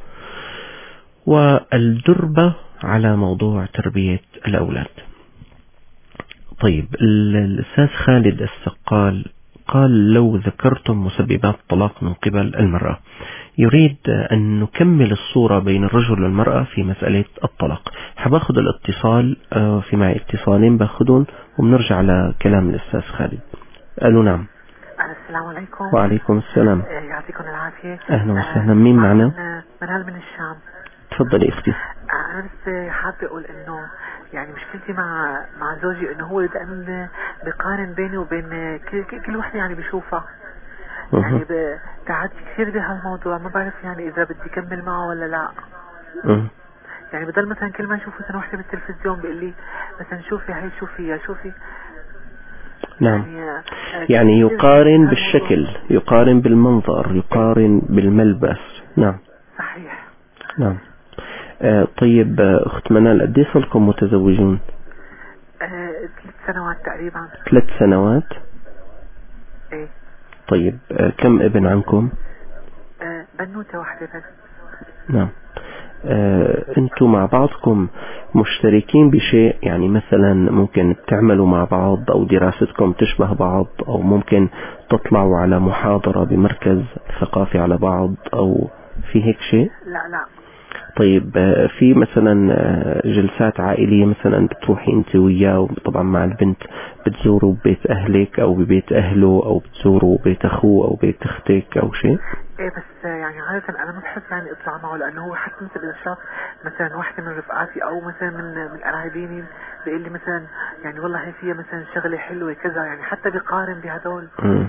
والدربة على موضوع تربية الأولاد. طيب الأستاذ خالد السقال قال لو ذكرتم مسببات الطلاق من قبل المرأة، يريد أن نكمل الصورة بين الرجل والمرأة في مسألة الطلاق. حباخد الاتصال، في معي اتصالين باخدون وبنرجع على كلام الأستاذ خالد. قالوا نعم. السلام عليكم. وعليكم السلام. يعطيكم العافية. أهلا وسهلا. مين معنا؟ منال من الشام. تفضلي اختي. أنا بس حابة أقول إنه يعني مشكلتي مع زوجي إنه هو دائما بقارن بيني وبين كل واحدة يعني بشوفها. يعني تعبت كثير بهالموضوع، ما بعرف يعني إذا بدي كمل معه ولا لا. يعني بدل مثلا كل ما نشوف سنة واحدة بالتلفزيون بيقول لي مثلا شوفي هاي شوفي. نعم. يعني يقارن بالشكل، يقارن بالمنظر، يقارن بالملبس. نعم. صحيح. نعم. طيب أخت منال قد ايه صلكم متزوجون؟ 3 سنوات تقريبا. 3 سنوات؟ ايه. طيب كم ابن عنكم؟ بنوتة واحدة بس. نعم. انتم مع بعضكم مشتركين بشيء؟ يعني مثلا ممكن تعملوا مع بعض او دراستكم تشبه بعض او ممكن تطلعوا على محاضرة بمركز ثقافي على بعض او في هيك شيء؟ لا. طيب في مثلا جلسات عائلية مثلا بتروحي انت وياه طبعا مع البنت بتزوروا بيت اهلك او ببيت اهله او بتزوروا بيت اخوه او بيت اختك او شيء؟ ايه بس يعني عادة انا ما بحب يعني اطلع معه لانه هو حتى مثل اذا شاف مثلا واحدة من رفقاتي او مثلا من قرايبيني بيقول لي مثلا يعني والله هي فيها مثلا شغلة حلوة كذا، يعني حتى بيقارن بهدول.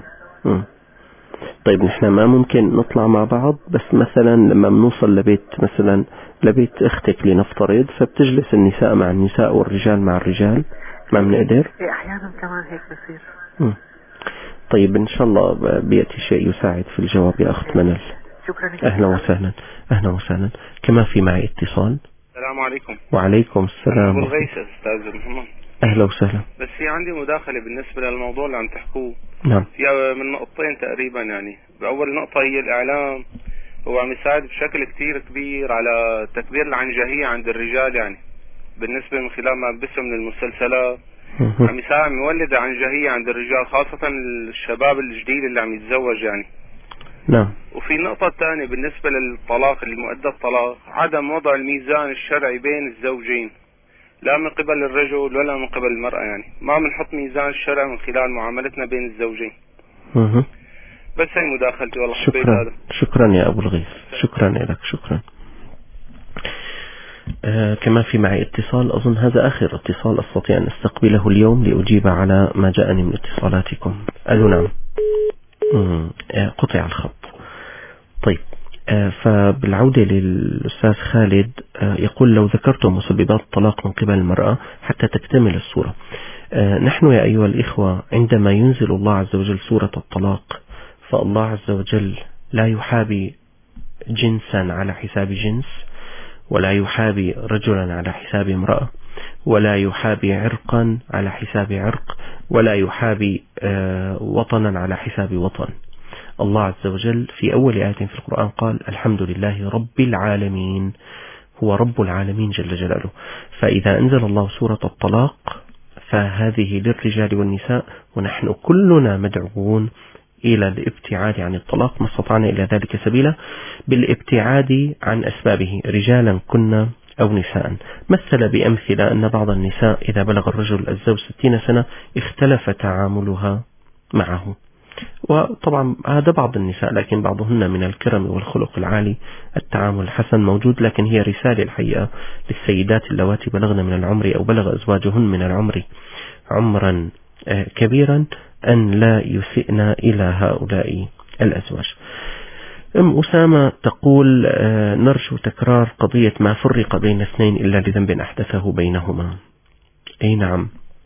طيب نحن ما ممكن نطلع مع بعض بس مثلا لما بنوصل لبيت مثلا لبيت اختك لنفترض فبتجلس النساء مع النساء والرجال مع الرجال، ما بنقدر؟ ايه احيانا كمان هيك بصير. طيب ان شاء الله بيأتي شيء يساعد في الجواب يا اخت منال. شكرا لك. اهلا وسهلا. اهلا وسهلا. كما في معي اتصال. السلام عليكم. وعليكم السلام. ابو الغيث استاذ محمد. اهلا وسهلا. بس في عندي مداخلة بالنسبة للموضوع اللي عم تحكوه. نعم. في من نقطتين تقريبا. يعني بأول نقطة هي الإعلام هو عم يساعد بشكل كتير كبير على تكبير العنجهية عند الرجال، يعني بالنسبة من خلال ما بسه من المسلسلات عم يساعد يولد عنجهية عند الرجال خاصة الشباب الجديد اللي عم يتزوج يعني. نعم. وفي نقطة ثانية بالنسبة للطلاق اللي مؤدى الطلاق، عدم وضع الميزان الشرعي بين الزوجين. لا من قبل الرجل ولا من قبل المرأة، يعني ما بنحط ميزان الشرع من خلال معاملتنا بين الزوجين. بس هي مداخلتي والله. شكرا. شكرا يا أبو الغيث، شكرا لك. شكرا. كما في معي اتصال، أظن هذا آخر اتصال أستطيع أن أستقبله اليوم لأجيب على ما جاءني من اتصالاتكم. ألو نعم. قطع الخط. طيب، فبالعودة للأستاذ خالد، يقول لو ذكرتم مسببات الطلاق من قبل المرأة حتى تكتمل الصورة. نحن يا أيها الإخوة عندما ينزل الله عز وجل سورة الطلاق، فالله عز وجل لا يحابي جنسا على حساب جنس، ولا يحابي رجلا على حساب امرأة، ولا يحابي عرقا على حساب عرق، ولا يحابي وطنا على حساب وطن. الله عز وجل في أول آية في القرآن قال الحمد لله رب العالمين، هو رب العالمين جل جلاله. فإذا أنزل الله سورة الطلاق فهذه للرجال والنساء، ونحن كلنا مدعوون إلى الابتعاد عن الطلاق ما استطعنا إلى ذلك سبيلا، بالابتعاد عن أسبابه رجالا كنا أو نساء. مثل بأمثلة أن بعض النساء إذا بلغ الرجل الزوج 60 سنة اختلف تعاملها معه، وطبعا هذا بعض النساء، لكن بعضهن من الكرم والخلق العالي التعامل الحسن موجود. لكن هي رسالة الحقيقة للسيدات اللواتي بلغن من العمر أو بلغ أزواجهن من العمر عمرا كبيرا أن لا يسئن إلى هؤلاء الأزواج. أسامة تقول نرجو تكرار قضية ما فرق بين اثنين إلا لذنب أحدثه بينهما. أي نعم،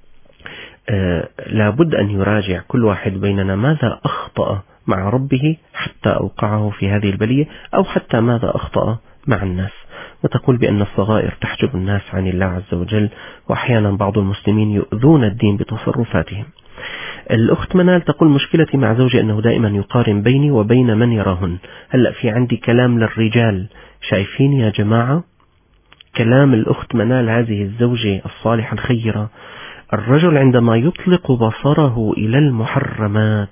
لابد أن يراجع كل واحد بيننا ماذا أخطأ مع ربه حتى أوقعه في هذه البلية، أو حتى ماذا أخطأ مع الناس. وتقول بأن الصغائر تحجب الناس عن الله عز وجل، وأحيانا بعض المسلمين يؤذون الدين بتصرفاتهم. الأخت منال تقول مشكلتي مع زوجي أنه دائما يقارن بيني وبين من يراهن. هلأ في عندي كلام للرجال، شايفين يا جماعة كلام الأخت منال هذه الزوجة الصالحة الخيرة، الرجل عندما يطلق بصره إلى المحرمات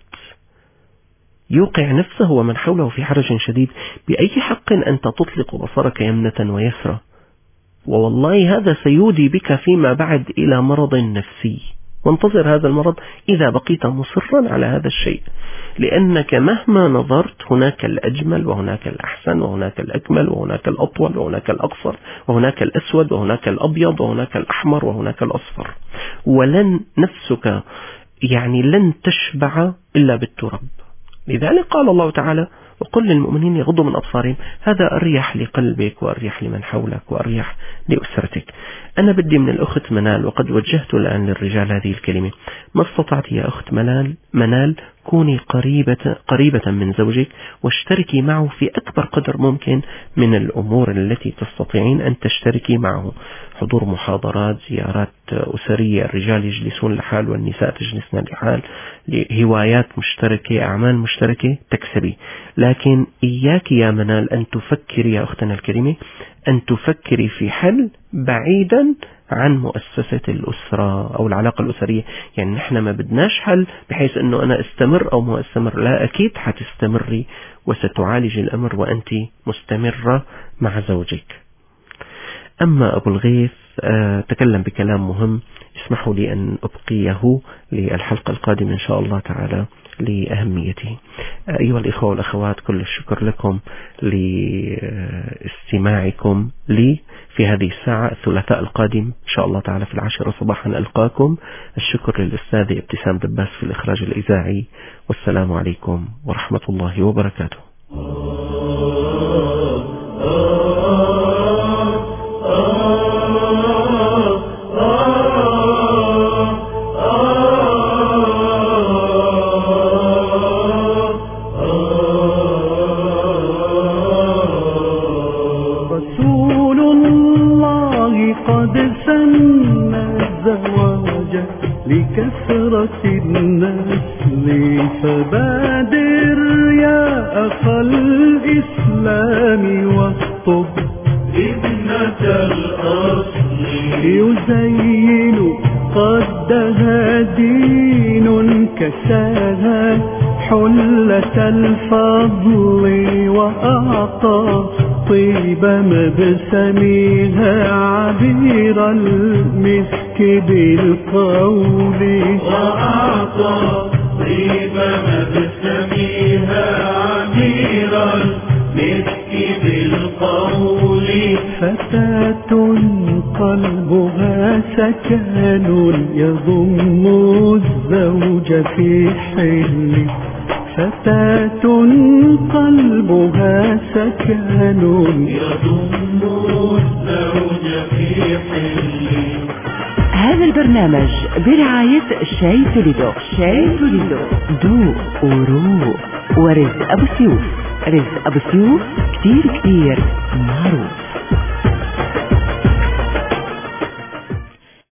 يوقع نفسه ومن حوله في حرج شديد. بأي حق أنت تطلق بصرك يمنة ويسرى؟ ووالله هذا سيودي بك فيما بعد إلى مرض نفسي، وانتظر هذا المرض إذا بقيت مصرا على هذا الشيء، لأنك مهما نظرت هناك الأجمل وهناك الأحسن وهناك الأكمل وهناك الأطول وهناك الأقصر وهناك الأسود وهناك الأبيض وهناك الأحمر وهناك الأصفر، ولن نفسك يعني لن تشبع إلا بالتراب. لذلك قال الله تعالى وقل للمؤمنين يغضوا من أبصارهم، هذا أريح لقلبك وأريح لمن حولك وأريح لأسرتك. أنا بدي من الأخت منال، وقد وجهت الآن للرجال هذه الكلمة، ما استطعت يا أخت منال كوني قريبة من زوجك واشتركي معه في أكبر قدر ممكن من الأمور التي تستطيعين أن تشتركي معه، حضور محاضرات، زيارات أسرية، الرجال يجلسون لحال والنساء تجلسن لحال، هوايات مشتركة، أعمال مشتركة تكسبي. لكن إياك يا منال أن تفكري يا أختنا الكريمة أن تفكري في حل بعيدا عن مؤسسة الأسرة أو العلاقة الأسرية. يعني نحن ما بدناش حل بحيث أنه أنا استمر أو ما استمر، لا، أكيد حتستمري وستعالج الأمر وأنت مستمرة مع زوجك. أما أبو الغيث تكلم بكلام مهم، اسمحوا لي أن أبقيه للحلقة القادمة إن شاء الله تعالى لأهميته. أيها الإخوة والأخوات، كل الشكر لكم لاستماعكم لي في هذه الساعة. الثلاثاء القادم إن شاء الله تعالى في 10 صباحا ألقاكم. الشكر للأستاذ ابتسام دباس في الإخراج الإذاعي، والسلام عليكم ورحمة الله وبركاته. لكثرة النسل فبادر يا أخا الإسلام واخطب ابنة الأصل يزين قدها دين كساها حلة الفضل وأعطى طيبة مبسميها عبير المسك بالقول وأعطى طيبة مبسميها عبير المسك بالقول فتاة قلبها سكن يضم الزوج في حل فتاة قلبها سكن يضم الزوج في حل. هذا البرنامج برعاية شاي توليدو. شاي توليدو ذوق وروق. ورزق أبو سيوف. رزق أبو سيوف كتير معروف.